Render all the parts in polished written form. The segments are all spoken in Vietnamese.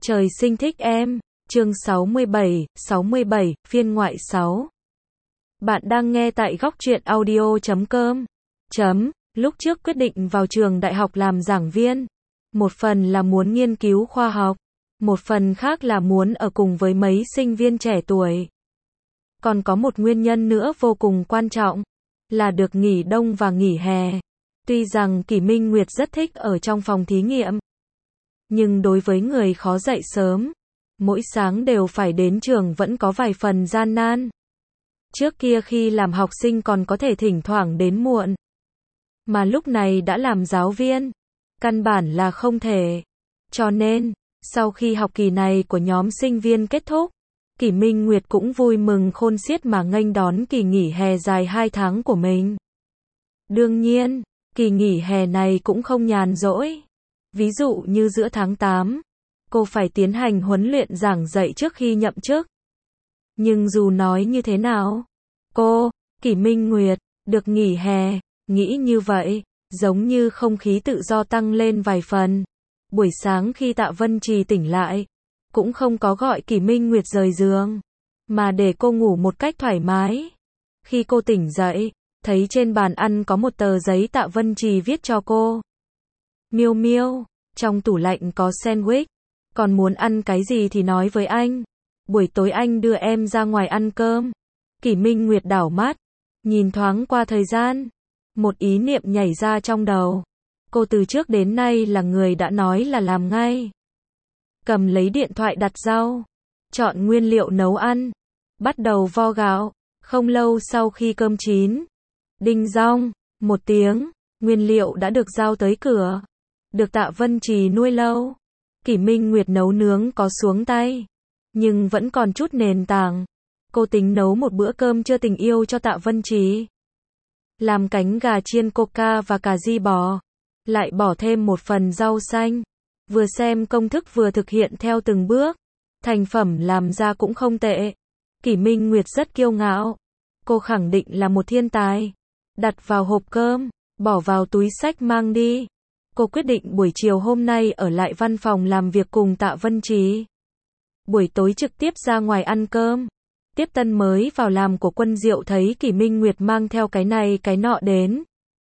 Trời sinh thích em, chương 67, phiên ngoại 6. Bạn đang nghe tại góc truyện audio.com. Lúc trước quyết định vào trường đại học làm giảng viên, một phần là muốn nghiên cứu khoa học, một phần khác là muốn ở cùng với mấy sinh viên trẻ tuổi. Còn có một nguyên nhân nữa vô cùng quan trọng, là được nghỉ đông và nghỉ hè. Tuy rằng Kỷ Minh Nguyệt rất thích ở trong phòng thí nghiệm, nhưng đối với người khó dậy sớm, mỗi sáng đều phải đến trường vẫn có vài phần gian nan. Trước kia khi làm học sinh còn có thể thỉnh thoảng đến muộn, mà lúc này đã làm giáo viên, căn bản là không thể. Cho nên, sau khi học kỳ này của nhóm sinh viên kết thúc, Kỷ Minh Nguyệt cũng vui mừng khôn xiết mà nghênh đón kỳ nghỉ hè dài 2 tháng của mình. Đương nhiên, kỳ nghỉ hè này cũng không nhàn rỗi. Ví dụ như giữa tháng 8, cô phải tiến hành huấn luyện giảng dạy trước khi nhậm chức. Nhưng dù nói như thế nào, cô, Kỷ Minh Nguyệt, được nghỉ hè, nghĩ như vậy, giống như không khí tự do tăng lên vài phần. Buổi sáng khi Tạ Vân Trì tỉnh lại, cũng không có gọi Kỷ Minh Nguyệt rời giường, mà để cô ngủ một cách thoải mái. Khi cô tỉnh dậy, thấy trên bàn ăn có một tờ giấy Tạ Vân Trì viết cho cô. Miêu Miêu, trong tủ lạnh có sandwich, còn muốn ăn cái gì thì nói với anh. Buổi tối anh đưa em ra ngoài ăn cơm. Kỷ Minh Nguyệt đảo mắt, nhìn thoáng qua thời gian. Một ý niệm nhảy ra trong đầu. Cô từ trước đến nay là người đã nói là làm ngay. Cầm lấy điện thoại đặt rau, chọn nguyên liệu nấu ăn, bắt đầu vo gạo. Không lâu sau khi cơm chín, đinh dong, một tiếng, nguyên liệu đã được giao tới cửa. Được Tạ Vân Trì nuôi lâu, Kỷ Minh Nguyệt nấu nướng có xuống tay, nhưng vẫn còn chút nền tảng. Cô tính nấu một bữa cơm trưa tình yêu cho Tạ Vân Trì. Làm cánh gà chiên coca và cà ri bò, lại bỏ thêm một phần rau xanh. Vừa xem công thức vừa thực hiện theo từng bước, thành phẩm làm ra cũng không tệ. Kỷ Minh Nguyệt rất kiêu ngạo. Cô khẳng định là một thiên tài. Đặt vào hộp cơm, bỏ vào túi xách mang đi. Cô quyết định buổi chiều hôm nay ở lại văn phòng làm việc cùng Tạ Vân Trì. Buổi tối trực tiếp ra ngoài ăn cơm. Tiếp tân mới vào làm của Quân Diệu thấy Kỷ Minh Nguyệt mang theo cái này cái nọ đến,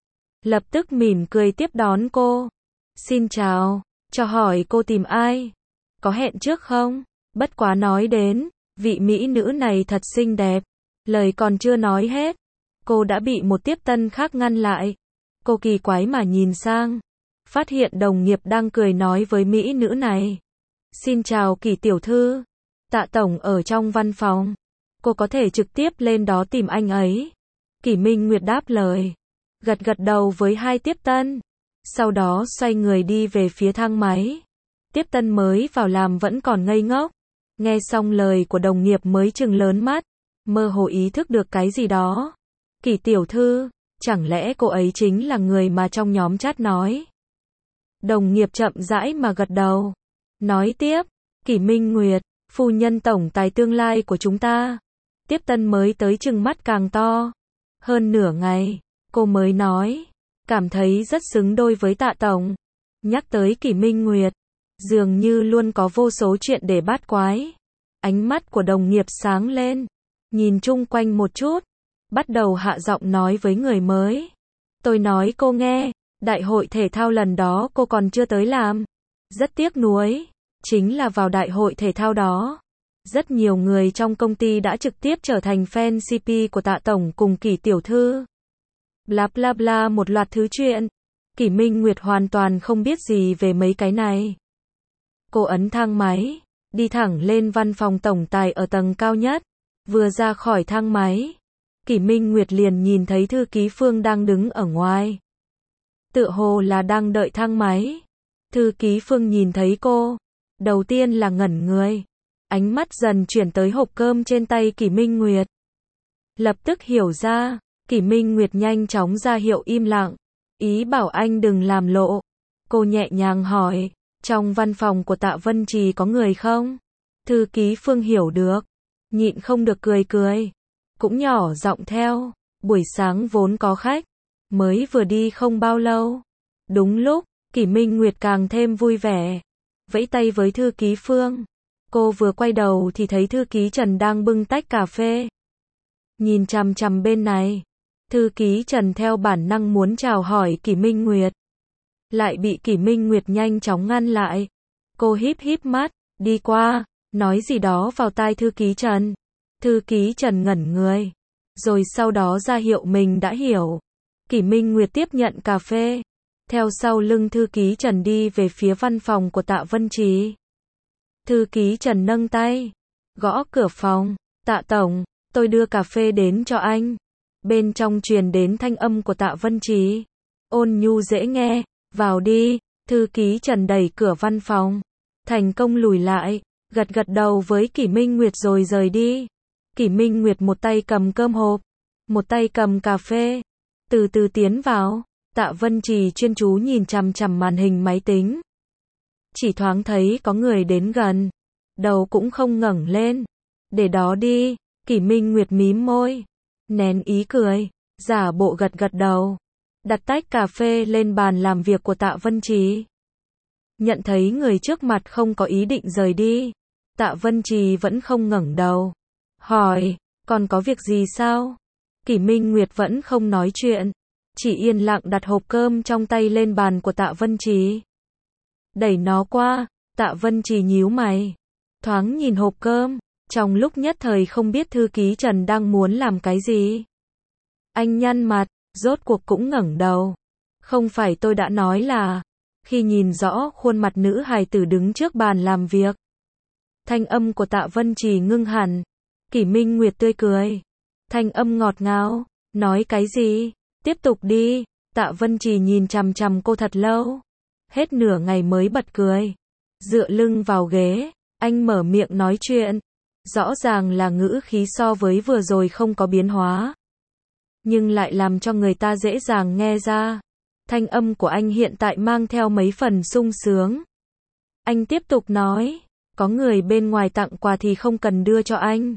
lập tức mỉm cười tiếp đón cô. Xin chào, cho hỏi cô tìm ai? Có hẹn trước không? Bất quá nói đến, vị mỹ nữ này thật xinh đẹp. Lời còn chưa nói hết, cô đã bị một tiếp tân khác ngăn lại. Cô kỳ quái mà nhìn sang, phát hiện đồng nghiệp đang cười nói với mỹ nữ này. Xin chào Kỷ tiểu thư, Tạ tổng ở trong văn phòng. Cô có thể trực tiếp lên đó tìm anh ấy. Kỷ Minh Nguyệt đáp lời, gật gật đầu với hai tiếp tân. Sau đó xoay người đi về phía thang máy. Tiếp tân mới vào làm vẫn còn ngây ngốc. Nghe xong lời của đồng nghiệp mới trừng lớn mắt, mơ hồ ý thức được cái gì đó. Kỷ tiểu thư, chẳng lẽ cô ấy chính là người mà trong nhóm chat nói? Đồng nghiệp chậm rãi mà gật đầu. Nói tiếp, Kỷ Minh Nguyệt, phu nhân tổng tài tương lai của chúng ta. Tiếp tân mới tới trừng mắt càng to. Hơn nửa ngày, cô mới nói, cảm thấy rất xứng đôi với Tạ tổng. Nhắc tới Kỷ Minh Nguyệt, dường như luôn có vô số chuyện để bát quái. Ánh mắt của đồng nghiệp sáng lên, nhìn chung quanh một chút, bắt đầu hạ giọng nói với người mới. Tôi nói cô nghe, đại hội thể thao lần đó cô còn chưa tới làm. Rất tiếc nuối, chính là vào đại hội thể thao đó, rất nhiều người trong công ty đã trực tiếp trở thành fan CP của Tạ tổng cùng Kỷ tiểu thư. Bla bla bla một loạt thứ chuyện. Kỷ Minh Nguyệt hoàn toàn không biết gì về mấy cái này. Cô ấn thang máy, đi thẳng lên văn phòng tổng tài ở tầng cao nhất. Vừa ra khỏi thang máy, Kỷ Minh Nguyệt liền nhìn thấy thư ký Phương đang đứng ở ngoài. Tựa hồ là đang đợi thang máy. Thư ký Phương nhìn thấy cô, đầu tiên là ngẩn người. Ánh mắt dần chuyển tới hộp cơm trên tay Kỷ Minh Nguyệt. Lập tức hiểu ra, Kỷ Minh Nguyệt nhanh chóng ra hiệu im lặng, ý bảo anh đừng làm lộ. Cô nhẹ nhàng hỏi, trong văn phòng của Tạ Vân Trì có người không? Thư ký Phương hiểu được, nhịn không được cười cười, cũng nhỏ giọng theo, buổi sáng vốn có khách, mới vừa đi không bao lâu. Đúng lúc, Kỷ Minh Nguyệt càng thêm vui vẻ. vẫy tay với thư ký Phương. Cô vừa quay đầu thì thấy thư ký Trần đang bưng tách cà phê. Nhìn chằm chằm bên này. Thư ký Trần theo bản năng muốn chào hỏi Kỷ Minh Nguyệt. Lại bị Kỷ Minh Nguyệt nhanh chóng ngăn lại. Cô híp híp mắt, đi qua, nói gì đó vào tai thư ký Trần. Thư ký Trần ngẩn người. Rồi sau đó ra hiệu mình đã hiểu. Kỷ Minh Nguyệt tiếp nhận cà phê. Theo sau lưng thư ký Trần đi về phía văn phòng của Tạ Vân Trì. Thư ký Trần nâng tay. Gõ cửa phòng. Tạ Tổng, tôi đưa cà phê đến cho anh. Bên trong truyền đến thanh âm của Tạ Vân Trì. Ôn nhu dễ nghe. Vào đi. Thư ký Trần đẩy cửa văn phòng. Thành công lùi lại. Gật gật đầu với Kỷ Minh Nguyệt rồi rời đi. Kỷ Minh Nguyệt một tay cầm cơm hộp. Một tay cầm cà phê. Từ từ tiến vào. Tạ Vân Trì chuyên chú nhìn chằm chằm màn hình máy tính. Chỉ thoáng thấy có người đến gần. Đầu cũng không ngẩng lên. Để đó đi. Kỷ Minh Nguyệt mím môi. Nén ý cười. Giả bộ gật gật đầu. Đặt tách cà phê lên bàn làm việc của Tạ Vân Trì. Nhận thấy người trước mặt không có ý định rời đi. Tạ Vân Trì vẫn không ngẩng đầu. Hỏi, còn có việc gì sao? Kỷ Minh Nguyệt vẫn không nói chuyện. Chỉ yên lặng đặt hộp cơm trong tay lên bàn của Tạ Vân Trì. Đẩy nó qua. Tạ Vân Trì nhíu mày. Thoáng nhìn hộp cơm. Trong lúc nhất thời không biết thư ký Trần đang muốn làm cái gì. Anh nhăn mặt. Rốt cuộc cũng ngẩng đầu. Không phải tôi đã nói là. Khi nhìn rõ khuôn mặt nữ hài tử đứng trước bàn làm việc. Thanh âm của Tạ Vân Trì ngưng hẳn. Kỷ Minh Nguyệt tươi cười. Thanh âm ngọt ngào. Nói cái gì? Tiếp tục đi. Tạ Vân Trì nhìn chằm chằm cô thật lâu. Hết nửa ngày mới bật cười. Dựa lưng vào ghế. Anh mở miệng nói chuyện. Rõ ràng là ngữ khí so với vừa rồi không có biến hóa. Nhưng lại làm cho người ta dễ dàng nghe ra. Thanh âm của anh hiện tại mang theo mấy phần sung sướng. Anh tiếp tục nói. Có người bên ngoài tặng quà thì không cần đưa cho anh.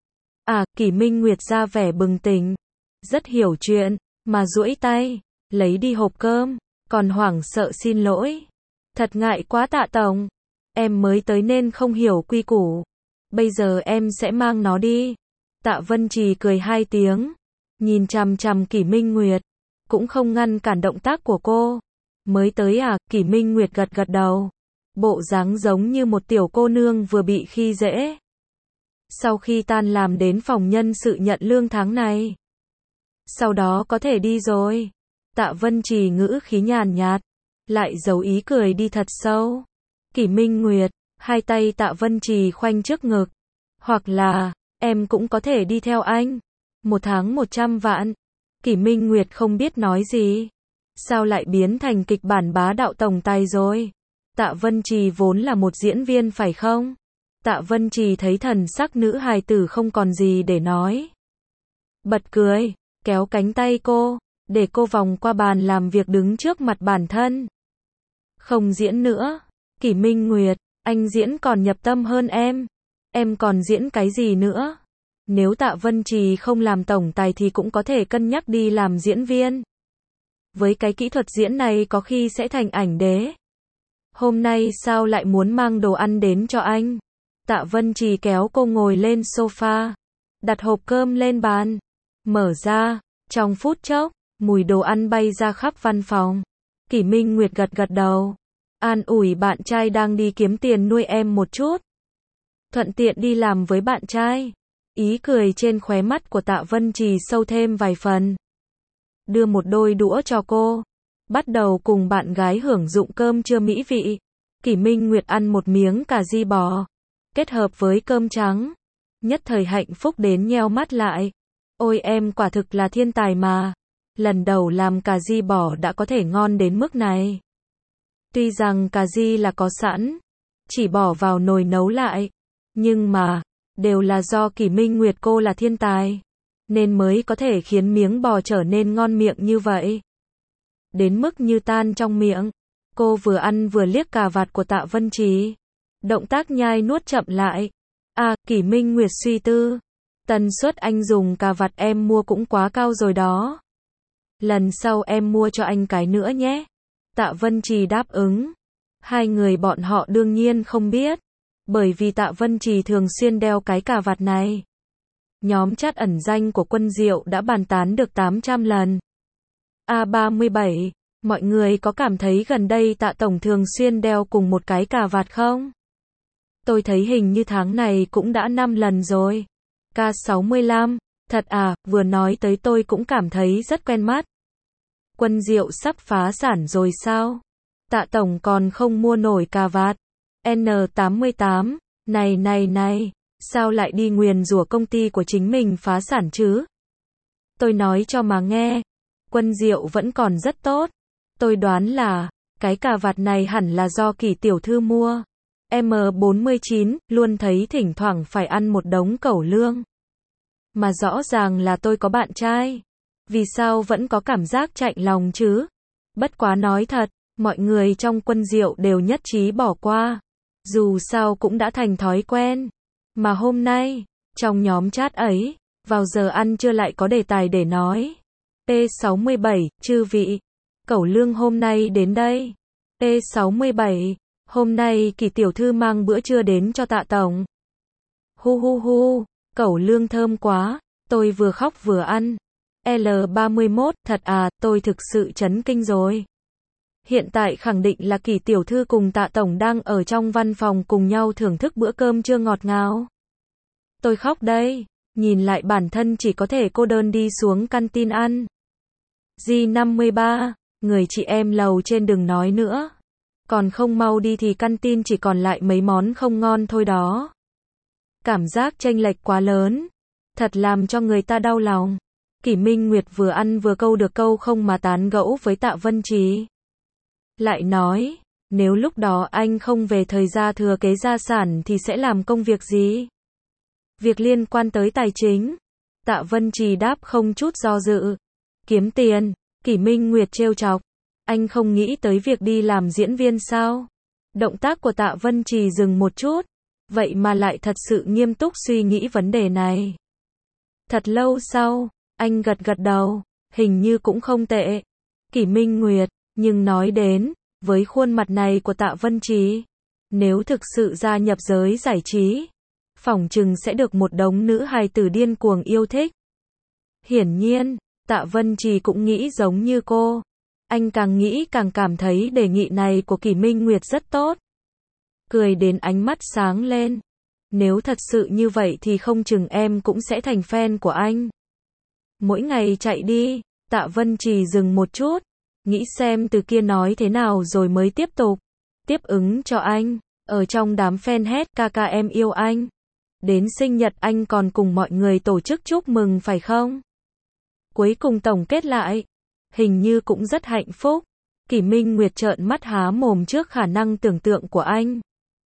À, Kỷ Minh Nguyệt ra vẻ bừng tỉnh. Rất hiểu chuyện. Mà duỗi tay. Lấy đi hộp cơm. Còn hoảng sợ xin lỗi. Thật ngại quá Tạ Tổng. Em mới tới nên không hiểu quy củ. Bây giờ em sẽ mang nó đi. Tạ Vân Trì cười hai tiếng. Nhìn chằm chằm Kỷ Minh Nguyệt. Cũng không ngăn cản động tác của cô. Mới tới à? Kỷ Minh Nguyệt gật gật đầu. Bộ dáng giống như một tiểu cô nương vừa bị khi dễ. Sau khi tan làm đến phòng nhân sự nhận lương tháng này. Sau đó có thể đi rồi. Tạ Vân Trì ngữ khí nhàn nhạt. Lại giấu ý cười đi thật sâu. Kỷ Minh Nguyệt. Hai tay Tạ Vân Trì khoanh trước ngực. Hoặc là, em cũng có thể đi theo anh. 1 tháng 100 vạn. Kỷ Minh Nguyệt không biết nói gì. Sao lại biến thành kịch bản bá đạo tổng tài rồi? Tạ Vân Trì vốn là một diễn viên phải không? Tạ Vân Trì thấy thần sắc nữ hài tử không còn gì để nói. Bật cười, kéo cánh tay cô, để cô vòng qua bàn làm việc đứng trước mặt bản thân. Không diễn nữa. Kỷ Minh Nguyệt, anh diễn còn nhập tâm hơn em. Em còn diễn cái gì nữa? Nếu Tạ Vân Trì không làm tổng tài thì cũng có thể cân nhắc đi làm diễn viên. Với cái kỹ thuật diễn này có khi sẽ thành ảnh đế. Hôm nay sao lại muốn mang đồ ăn đến cho anh? Tạ Vân Trì kéo cô ngồi lên sofa. Đặt hộp cơm lên bàn. Mở ra. Trong phút chốc, mùi đồ ăn bay ra khắp văn phòng. Kỷ Minh Nguyệt gật gật đầu. An ủi bạn trai đang đi kiếm tiền nuôi em một chút. Thuận tiện đi làm với bạn trai. Ý cười trên khóe mắt của Tạ Vân Trì sâu thêm vài phần. Đưa một đôi đũa cho cô. Bắt đầu cùng bạn gái hưởng dụng cơm trưa mỹ vị. Kỷ Minh Nguyệt ăn một miếng cà ri bò. Kết hợp với cơm trắng. Nhất thời hạnh phúc đến nheo mắt lại. Ôi em quả thực là thiên tài mà. Lần đầu làm cà ri bò đã có thể ngon đến mức này. Tuy rằng cà ri là có sẵn. Chỉ bỏ vào nồi nấu lại. Nhưng mà, đều là do Kỷ Minh Nguyệt cô là thiên tài. Nên mới có thể khiến miếng bò trở nên ngon miệng như vậy. Đến mức như tan trong miệng. Cô vừa ăn vừa liếc cà vạt của Tạ Vân Trì. Động tác nhai nuốt chậm lại. À, Kỷ Minh Nguyệt suy tư. Tần suất anh dùng cà vạt em mua cũng quá cao rồi đó. Lần sau em mua cho anh cái nữa nhé. Tạ Vân Trì đáp ứng. Hai người bọn họ đương nhiên không biết, bởi vì Tạ Vân Trì thường xuyên đeo cái cà vạt này. Nhóm chat ẩn danh của Quân Diệu đã bàn tán được 800 lần. A37, mọi người có cảm thấy gần đây Tạ Tổng thường xuyên đeo cùng một cái cà vạt không? Tôi thấy hình như tháng này cũng đã 5 lần rồi. K65, thật à, vừa nói tới tôi cũng cảm thấy rất quen mắt. Quân Diệu sắp phá sản rồi sao? Tạ Tổng còn không mua nổi cà vạt. N88, này, sao lại đi nguyền rủa công ty của chính mình phá sản chứ? Tôi nói cho mà nghe, Quân Diệu vẫn còn rất tốt. Tôi đoán là, cái cà vạt này hẳn là do Kỳ tiểu thư mua. M49, luôn thấy thỉnh thoảng phải ăn một đống cẩu lương. Mà rõ ràng là tôi có bạn trai. Vì sao vẫn có cảm giác chạnh lòng chứ? Bất quá nói thật, mọi người trong Quân Diệu đều nhất trí bỏ qua. Dù sao cũng đã thành thói quen. Mà hôm nay, trong nhóm chat ấy, vào giờ ăn trưa lại có đề tài để nói. P67, chư vị, cẩu lương hôm nay đến đây. P67, hôm nay Kỳ tiểu thư mang bữa trưa đến cho Tạ Tổng. Hu, cẩu lương thơm quá, tôi vừa khóc vừa ăn. L31, thật à, tôi thực sự chấn kinh rồi. Hiện tại khẳng định là Kỳ tiểu thư cùng Tạ Tổng đang ở trong văn phòng cùng nhau thưởng thức bữa cơm trưa ngọt ngào. Tôi khóc đây, nhìn lại bản thân chỉ có thể cô đơn đi xuống canteen ăn. G53, người chị em lầu trên đừng nói nữa. Còn không mau đi thì canteen chỉ còn lại mấy món không ngon thôi đó. Cảm giác chênh lệch quá lớn, thật làm cho người ta đau lòng. Kỷ Minh Nguyệt vừa ăn vừa câu được câu không mà tán gẫu với Tạ Vân Trì. Lại nói, nếu lúc đó anh không về thời gia thừa kế gia sản thì sẽ làm công việc gì? Việc liên quan tới tài chính. Tạ Vân Trì đáp không chút do dự. Kiếm tiền. Kỷ Minh Nguyệt trêu chọc. Anh không nghĩ tới việc đi làm diễn viên sao? Động tác của Tạ Vân Trì dừng một chút. Vậy mà lại thật sự nghiêm túc suy nghĩ vấn đề này. Thật lâu sau, anh gật đầu. Hình như cũng không tệ. Kỷ Minh Nguyệt, nhưng nói đến, với khuôn mặt này của Tạ Vân Trì, nếu thực sự gia nhập giới giải trí, phỏng chừng sẽ được một đống nữ hài tử điên cuồng yêu thích. Hiển nhiên, Tạ Vân Trì cũng nghĩ giống như cô. Anh càng nghĩ càng cảm thấy đề nghị này của Kỷ Minh Nguyệt rất tốt. Cười đến ánh mắt sáng lên. Nếu thật sự như vậy thì không chừng em cũng sẽ thành fan của anh. Mỗi ngày chạy đi. Tạ Vân Trì dừng một chút, nghĩ xem từ kia nói thế nào rồi mới tiếp tục. Tiếp ứng cho anh, ở trong đám fan hét ca em yêu anh. Đến sinh nhật anh còn cùng mọi người tổ chức chúc mừng phải không? Cuối cùng tổng kết lại, hình như cũng rất hạnh phúc. Kỷ Minh Nguyệt trợn mắt há mồm trước khả năng tưởng tượng của anh.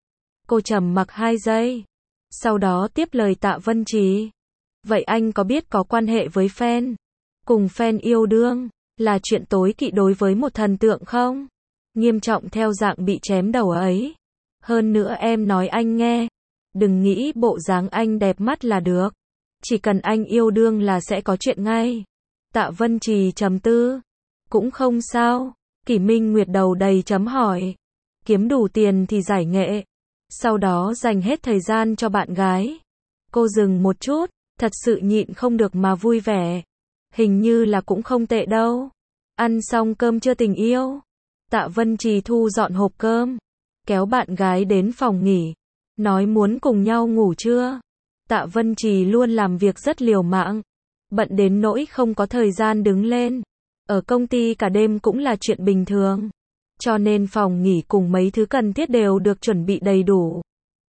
Cô trầm mặc 2 giây, sau đó tiếp lời Tạ Vân Trì. Vậy anh có biết có quan hệ với fan, cùng fan yêu đương, là chuyện tối kỵ đối với một thần tượng không? Nghiêm trọng theo dạng bị chém đầu ấy. Hơn nữa em nói anh nghe, đừng nghĩ bộ dáng anh đẹp mắt là được. Chỉ cần anh yêu đương là sẽ có chuyện ngay. Tạ Vân Trì trầm tư. Cũng không sao. Kỷ Minh Nguyệt đầu đầy chấm hỏi. Kiếm đủ tiền thì giải nghệ. Sau đó dành hết thời gian cho bạn gái. Cô dừng một chút, thật sự nhịn không được mà vui vẻ. Hình như là cũng không tệ đâu. Ăn xong cơm trưa tình yêu. Tạ Vân Trì thu dọn hộp cơm. Kéo bạn gái đến phòng nghỉ. Nói muốn cùng nhau ngủ trưa. Tạ Vân Trì luôn làm việc rất liều mạng. Bận đến nỗi không có thời gian đứng lên. Ở công ty cả đêm cũng là chuyện bình thường. Cho nên phòng nghỉ cùng mấy thứ cần thiết đều được chuẩn bị đầy đủ.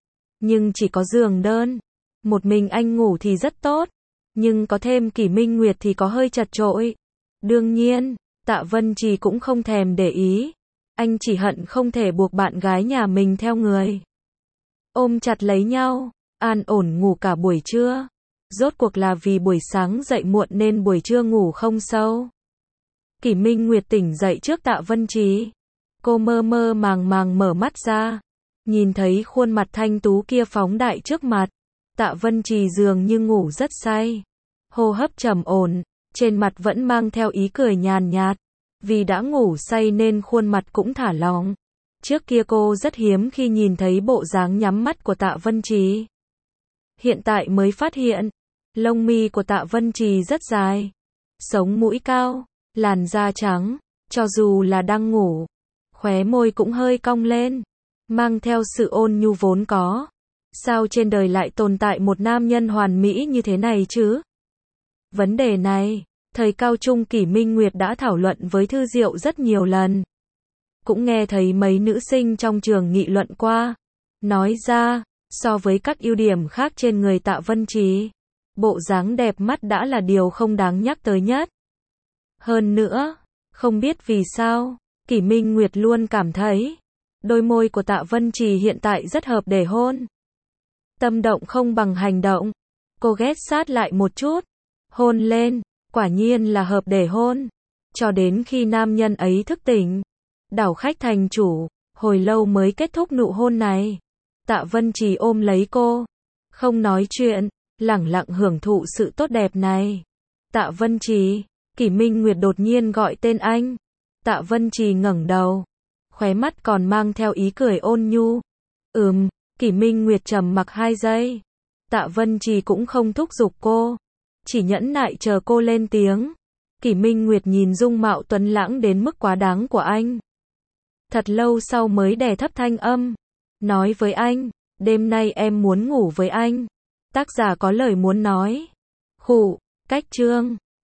Nhưng chỉ có giường đơn. Một mình anh ngủ thì rất tốt. Nhưng có thêm Kỷ Minh Nguyệt thì có hơi chật chội. Đương nhiên, Tạ Vân Trì cũng không thèm để ý. Anh chỉ hận không thể buộc bạn gái nhà mình theo người. Ôm chặt lấy nhau, an ổn ngủ cả buổi trưa. Rốt cuộc là vì buổi sáng dậy muộn nên buổi trưa ngủ không sâu. Kỷ Minh Nguyệt tỉnh dậy trước Tạ Vân Trì. Cô mơ mơ màng màng mở mắt ra. Nhìn thấy khuôn mặt thanh tú kia phóng đại trước mặt. Tạ Vân Trì dường như ngủ rất say. Hô hấp trầm ổn, trên mặt vẫn mang theo ý cười nhàn nhạt. Vì đã ngủ say nên khuôn mặt cũng thả lỏng. Trước kia cô rất hiếm khi nhìn thấy bộ dáng nhắm mắt của Tạ Vân Trì. Hiện tại mới phát hiện, lông mi của Tạ Vân Trì rất dài, sống mũi cao, làn da trắng, cho dù là đang ngủ, khóe môi cũng hơi cong lên, mang theo sự ôn nhu vốn có. Sao trên đời lại tồn tại một nam nhân hoàn mỹ như thế này chứ? Vấn đề này, thời cao trung Kỷ Minh Nguyệt đã thảo luận với Thư Diệu rất nhiều lần. Cũng nghe thấy mấy nữ sinh trong trường nghị luận qua. Nói ra, so với các ưu điểm khác trên người Tạ Vân Trì, bộ dáng đẹp mắt đã là điều không đáng nhắc tới nhất. Hơn nữa, không biết vì sao, Kỷ Minh Nguyệt luôn cảm thấy đôi môi của Tạ Vân Trì hiện tại rất hợp để hôn. Tâm động không bằng hành động. Cô ghé sát lại một chút, hôn lên, quả nhiên là hợp để hôn. Cho đến khi nam nhân ấy thức tỉnh, đảo khách thành chủ, hồi lâu mới kết thúc nụ hôn này. Tạ Vân Trì ôm lấy cô, không nói chuyện, lẳng lặng hưởng thụ sự tốt đẹp này. Tạ Vân Trì, Kỷ Minh Nguyệt đột nhiên gọi tên anh. Tạ Vân Trì ngẩng đầu, khóe mắt còn mang theo ý cười ôn nhu. Kỷ Minh Nguyệt trầm mặc 2 giây. Tạ Vân Trì cũng không thúc giục cô, chỉ nhẫn nại chờ cô lên tiếng. Kỷ Minh Nguyệt nhìn dung mạo tuấn lãng đến mức quá đáng của anh. Thật lâu sau mới đè thấp thanh âm, nói với anh, đêm nay em muốn ngủ với anh. Tác giả có lời muốn nói. Khụ, cách chương.